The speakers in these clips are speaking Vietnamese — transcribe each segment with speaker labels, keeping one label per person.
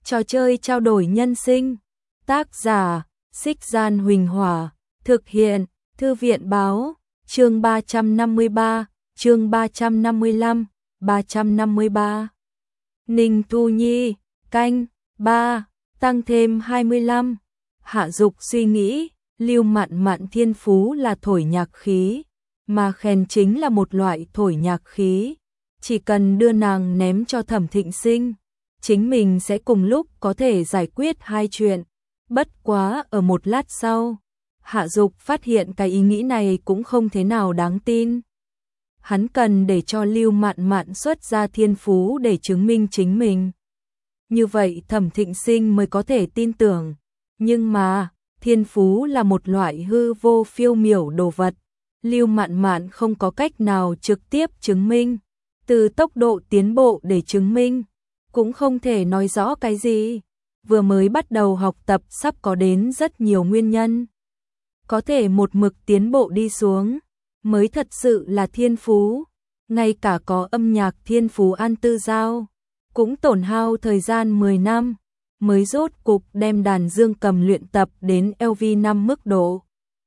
Speaker 1: Trò chơi trao đổi nhân sinh. Tác giả: Xích Gian Huỳnh Hỏa. Thực hiện: Thư viện Báo. Chương 353, chương 355, 353. Ninh Thu Nhi, canh 3, tăng thêm 25. Hạ Dục suy nghĩ, Lưu Mạn Mạn thiên phú là thổi nhạc khí, mà khen chính là một loại thổi nhạc khí. Chỉ cần đưa nàng ném cho Thẩm Thịnh Sinh, chính mình sẽ cùng lúc có thể giải quyết hai chuyện. Bất quá ở một lát sau, Hạ Dục phát hiện cái ý nghĩ này cũng không thế nào đáng tin. Hắn cần để cho Lưu Mạn Mạn xuất ra thiên phú để chứng minh chính mình. Như vậy Thẩm Thịnh Sinh mới có thể tin tưởng. Nhưng mà, thiên phú là một loại hư vô phiêu miểu đồ vật. Lưu Mạn Mạn không có cách nào trực tiếp chứng minh. Từ tốc độ tiến bộ để chứng minh, cũng không thể nói rõ cái gì. Vừa mới bắt đầu học tập sắp có đến rất nhiều nguyên nhân. Có thể một mực tiến bộ đi xuống, mới thật sự là thiên phú. Ngay cả có âm nhạc thiên phú An Tư Giao, cũng tổn hao thời gian 10 năm, mới rốt cục đem đàn dương cầm luyện tập đến LV5 mức độ.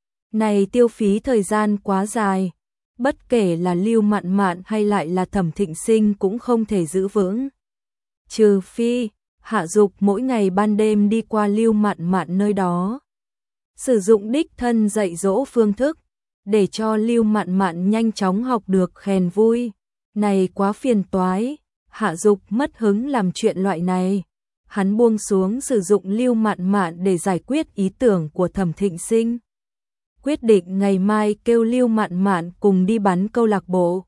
Speaker 1: Này tiêu phí thời gian quá dài, bất kể là Lưu Mạn Mạn hay lại là Thẩm Thịnh Sinh cũng không thể giữ vững. Trừ phi, Hạ Dục mỗi ngày ban đêm đi qua Lưu Mạn Mạn nơi đó, sử dụng đích thân dạy dỗ phương thức, để cho Lưu Mạn Mạn nhanh chóng học được khen vui. Này quá phiền toái, Hạ Dục mất hứng làm chuyện loại này. Hắn buông xuống sử dụng Lưu Mạn Mạn để giải quyết ý tưởng của Thẩm Thịnh Sinh. Quyết định ngày mai kêu Lưu Mạn Mạn cùng đi bắn câu lạc bộ.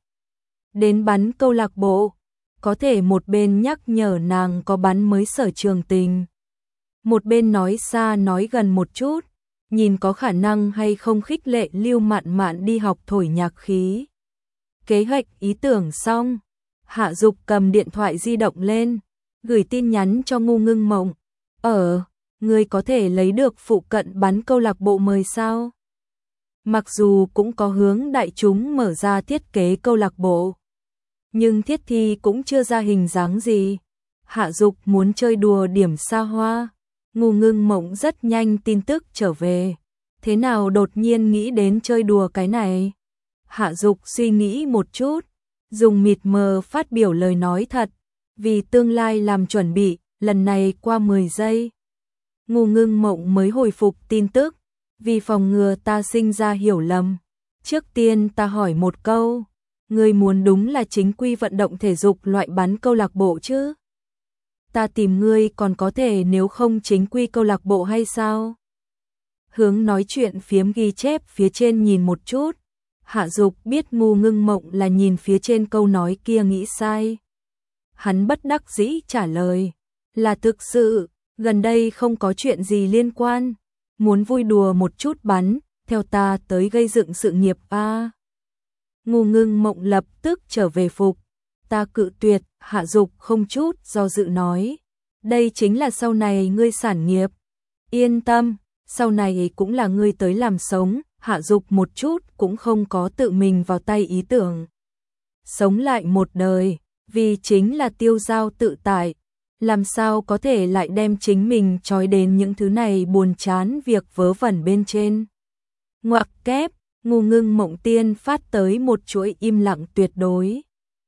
Speaker 1: Đến bắn câu lạc bộ, có thể một bên nhắc nhở nàng có bắn mới sở trường tình, một bên nói xa nói gần một chút, nhìn có khả năng hay không khích lệ Lưu Mạn Mạn đi học thổi nhạc khí. Kế hoạch ý tưởng xong, Hạ Dục cầm điện thoại di động lên, gửi tin nhắn cho Ngô Ngưng Mộng. Ngươi có thể lấy được phụ cận bắn câu lạc bộ mời sao? Mặc dù cũng có hướng đại chúng mở ra thiết kế câu lạc bộ, nhưng thiết thi cũng chưa ra hình dáng gì. Hạ Dục muốn chơi đùa điểm xa hoa. Ngô Ngưng Mộng rất nhanh tin tức trở về. Thế nào đột nhiên nghĩ đến chơi đùa cái này? Hạ Dục suy nghĩ một chút, dùng mịt mờ phát biểu lời nói thật, vì tương lai làm chuẩn bị, lần này qua 10 giây. Ngô Ngưng Mộng mới hồi phục tin tức, vì phòng ngừa ta sinh ra hiểu lầm. Trước tiên ta hỏi một câu, ngươi muốn đúng là chính quy vận động thể dục loại bắn câu lạc bộ chứ? Ta tìm ngươi còn có thể nếu không chính quy câu lạc bộ hay sao? Hướng nói chuyện phiếm ghi chép phía trên nhìn một chút. Hạ Dục biết Ngô Ngưng Mộng là nhìn phía trên câu nói kia nghĩ sai. Hắn bất đắc dĩ trả lời, là thực sự, gần đây không có chuyện gì liên quan, muốn vui đùa một chút bắn, theo ta tới gây dựng sự nghiệp a. Ngô Ngưng Mộng lập tức trở về phục. Ta cự tuyệt. Hạ Dục không chút do dự nói, đây chính là sau này ngươi sản nghiệp. Yên tâm, sau này cũng là ngươi tới làm sống. Hạ Dục một chút cũng không có tự mình vào tay ý tưởng. Sống lại một đời, vì chính là tiêu dao tự tại. Làm sao có thể lại đem chính mình trói đến những thứ này buồn chán việc vớ vẩn bên trên. Ngoặc kép, Ngô Ngưng Mộng tiên phát tới một chuỗi im lặng tuyệt đối.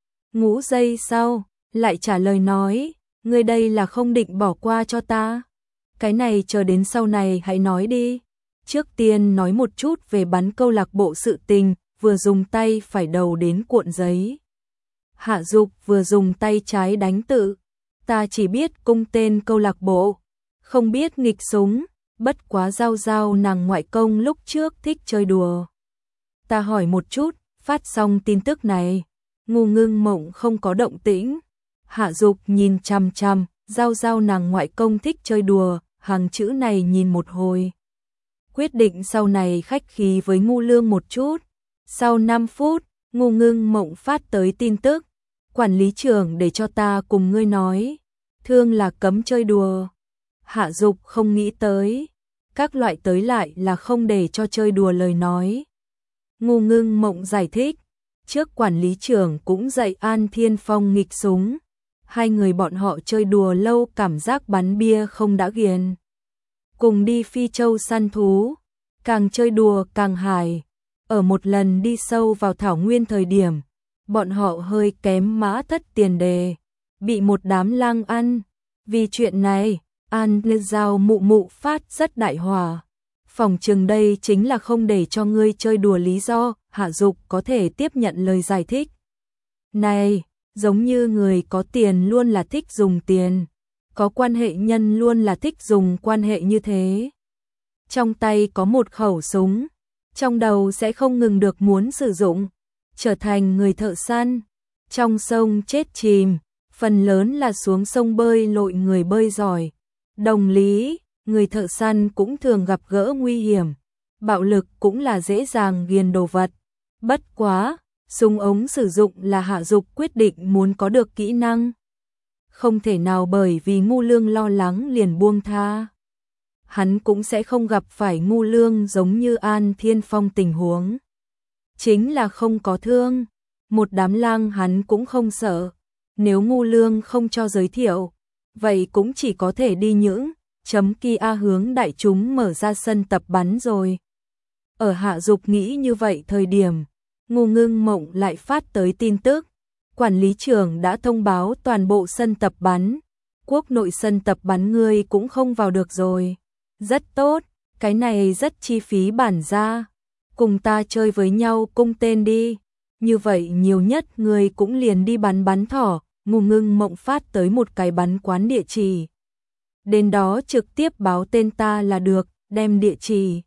Speaker 1: Ngũ giây sau, lại trả lời nói, ngươi đây là không định bỏ qua cho ta. Cái này chờ đến sau này hãy nói đi. Trước tiên nói một chút về bắn câu lạc bộ sự tình, vừa dùng tay phải đầu đến cuộn giấy. Hạ Dục vừa dùng tay trái đánh tự. Ta chỉ biết cung tên câu lạc bộ, không biết nghịch súng, bất quá Giao Giao nàng ngoại công lúc trước thích chơi đùa. Ta hỏi một chút, phát xong tin tức này, Ngô Ngưng Mộng không có động tĩnh. Hạ Dục nhìn chằm chằm, Giao Giao nàng ngoại công thích chơi đùa, hàng chữ này nhìn một hồi. Quyết định sau này khách khí với Ngô Lương một chút. Sau 5 phút, Ngô Ngưng Mộng phát tới tin tức, quản lý trưởng để cho ta cùng ngươi nói, thương là cấm chơi đùa. Hạ Dục không nghĩ tới, các loại tới lại là không để cho chơi đùa lời nói. Ngô Ngưng Mộng giải thích, trước quản lý trưởng cũng dạy An Thiên Phong nghịch súng. Hai người bọn họ chơi đùa lâu cảm giác bắn bia không đã ghiền. Cùng đi Phi Châu săn thú, càng chơi đùa càng hài. Ở một lần đi sâu vào thảo nguyên thời điểm, bọn họ hơi kém mã thất tiền đề, bị một đám lang ăn. Vì chuyện này, An Giao mụ mụ phát rất đại hòa. Phòng chừng đây chính là không để cho ngươi chơi đùa lý do. Hạ Dục có thể tiếp nhận lời giải thích này, giống như người có tiền luôn là thích dùng tiền, có quan hệ nhân luôn là thích dùng quan hệ như thế. Trong tay có một khẩu súng, trong đầu sẽ không ngừng được muốn sử dụng, trở thành người thợ săn. Trong sông chết chìm, phần lớn là xuống sông bơi lội người bơi giỏi. Đồng lý, người thợ săn cũng thường gặp gỡ nguy hiểm, bạo lực cũng là dễ dàng ghiền đồ vật. Bất quá, súng ống sử dụng là Hạ Dục quyết định muốn có được kỹ năng. Không thể nào bởi vì Ngu Lương lo lắng liền buông tha. Hắn cũng sẽ không gặp phải Ngu Lương giống như An Thiên Phong tình huống. Chính là không có thương, một đám lang hắn cũng không sợ. Nếu Ngu Lương không cho giới thiệu, vậy cũng chỉ có thể đi những Kia hướng đại chúng mở ra sân tập bắn rồi. Ở Hạ Dục nghĩ như vậy thời điểm, Ngô Ngưng Mộng lại phát tới tin tức. Quản lý trưởng đã thông báo toàn bộ sân tập bắn. Quốc nội sân tập bắn ngươi cũng không vào được rồi. Rất tốt, cái này rất chi phí bản ra. Cùng ta chơi với nhau cung tên đi. Như vậy nhiều nhất ngươi cũng liền đi bắn thỏ. Ngô Ngưng Mộng phát tới một cái bắn quán địa chỉ. Đến đó trực tiếp báo tên ta là được, đem địa chỉ.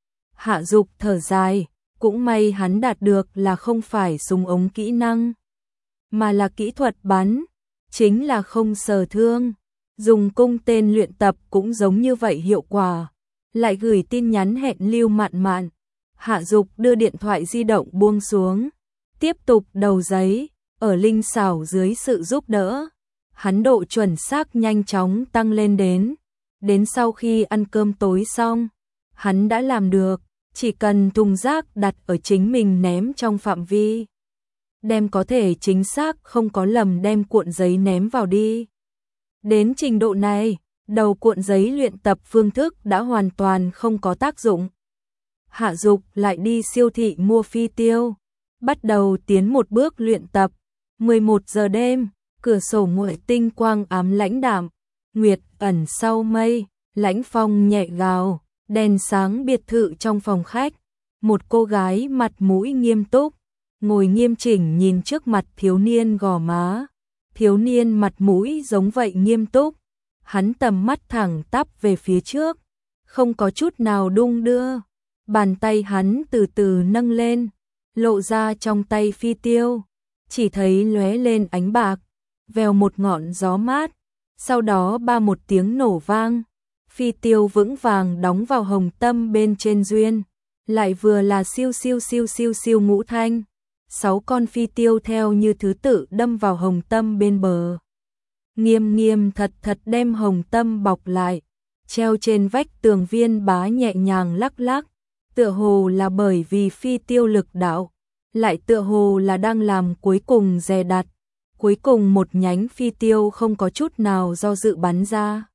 Speaker 1: Hạ Dục thở dài, cũng may hắn đạt được là không phải súng ống kỹ năng, mà là kỹ thuật bắn, chính là không sờ thương. Dùng cung tên luyện tập cũng giống như vậy hiệu quả. Lại gửi tin nhắn hẹn Lưu Mạn Mạn. Hạ Dục đưa điện thoại di động buông xuống, tiếp tục đầu giấy. Ở linh xảo dưới sự giúp đỡ, hắn độ chuẩn xác nhanh chóng tăng lên đến sau khi ăn cơm tối xong, hắn đã làm được, chỉ cần thùng rác đặt ở chính mình ném trong phạm vi. Đem có thể chính xác không có lầm đem cuộn giấy ném vào đi. Đến trình độ này, đầu cuộn giấy luyện tập phương thức đã hoàn toàn không có tác dụng. Hạ Dục lại đi siêu thị mua phi tiêu, bắt đầu tiến một bước luyện tập. 11 giờ đêm, cửa sổ nguội tinh quang ám lãnh đạm, nguyệt ẩn sau mây, lãnh phong nhẹ gào, đèn sáng biệt thự trong phòng khách. Một cô gái mặt mũi nghiêm túc, ngồi nghiêm chỉnh nhìn trước mặt thiếu niên gò má. Thiếu niên mặt mũi giống vậy nghiêm túc, hắn tầm mắt thẳng tắp về phía trước, không có chút nào đung đưa. Bàn tay hắn từ từ nâng lên, lộ ra trong tay phi tiêu. Chỉ thấy lóe lên ánh bạc, vèo một ngọn gió mát, sau đó ba một tiếng nổ vang, phi tiêu vững vàng đóng vào hồng tâm bên trên duyên, lại vừa là siêu siêu siêu siêu siêu ngũ thanh, 6 con phi tiêu theo như thứ tự đâm vào hồng tâm bên bờ. Nghiêm nghiêm thật thật đem hồng tâm bọc lại, treo trên vách tường viên bá nhẹ nhàng lắc lắc, tựa hồ là bởi vì phi tiêu lực đạo. Lại tựa hồ là đang làm cuối cùng dè đặt, cuối cùng một nhánh phi tiêu không có chút nào do dự bắn ra.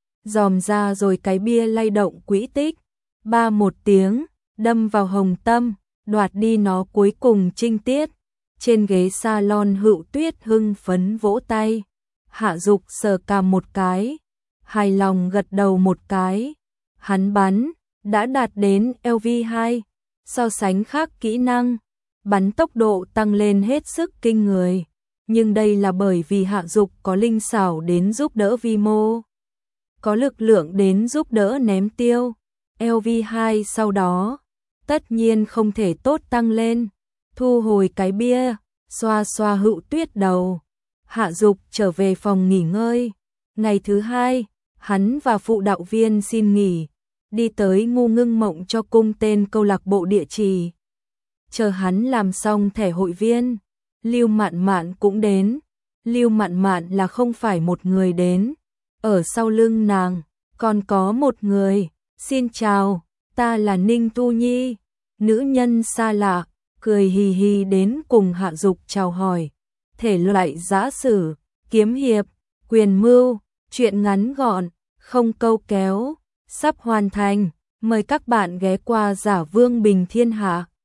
Speaker 1: Dòm ra rồi cái bia lay động quỹ tích, ba một tiếng, đâm vào hồng tâm, đoạt đi nó cuối cùng trinh tiết. Trên ghế salon Hữu Tuyết hưng phấn vỗ tay, Hạ Dục sờ cằm một cái, hài lòng gật đầu một cái. Hắn bắn, đã đạt đến LV2, so sánh khác kỹ năng. Bắn tốc độ tăng lên hết sức kinh người, nhưng đây là bởi vì Hạ Dục có linh xảo đến giúp đỡ vi mô, có lực lượng đến giúp đỡ ném tiêu. LV2 sau đó, tất nhiên không thể tốt tăng lên. Thu hồi cái bia, xoa xoa Hữu Tuyết đầu, Hạ Dục trở về phòng nghỉ ngơi. Ngày thứ hai, hắn và phụ đạo viên xin nghỉ, đi tới Ngô Ngưng Mộng cho cung tên câu lạc bộ địa chỉ. Chờ hắn làm xong thẻ hội viên, Lưu Mạn Mạn cũng đến. Lưu Mạn Mạn là không phải một người đến, ở sau lưng nàng còn có một người. Xin chào, ta là Ninh Tu Nhi. Nữ nhân xa lạ, cười hì hì đến cùng Hạ Dục chào hỏi. Thể loại giã sử, kiếm hiệp, quyền mưu, truyện ngắn gọn, không câu kéo, sắp hoàn thành. Mời các bạn ghé qua Giả Vương Bình Thiên Hạ.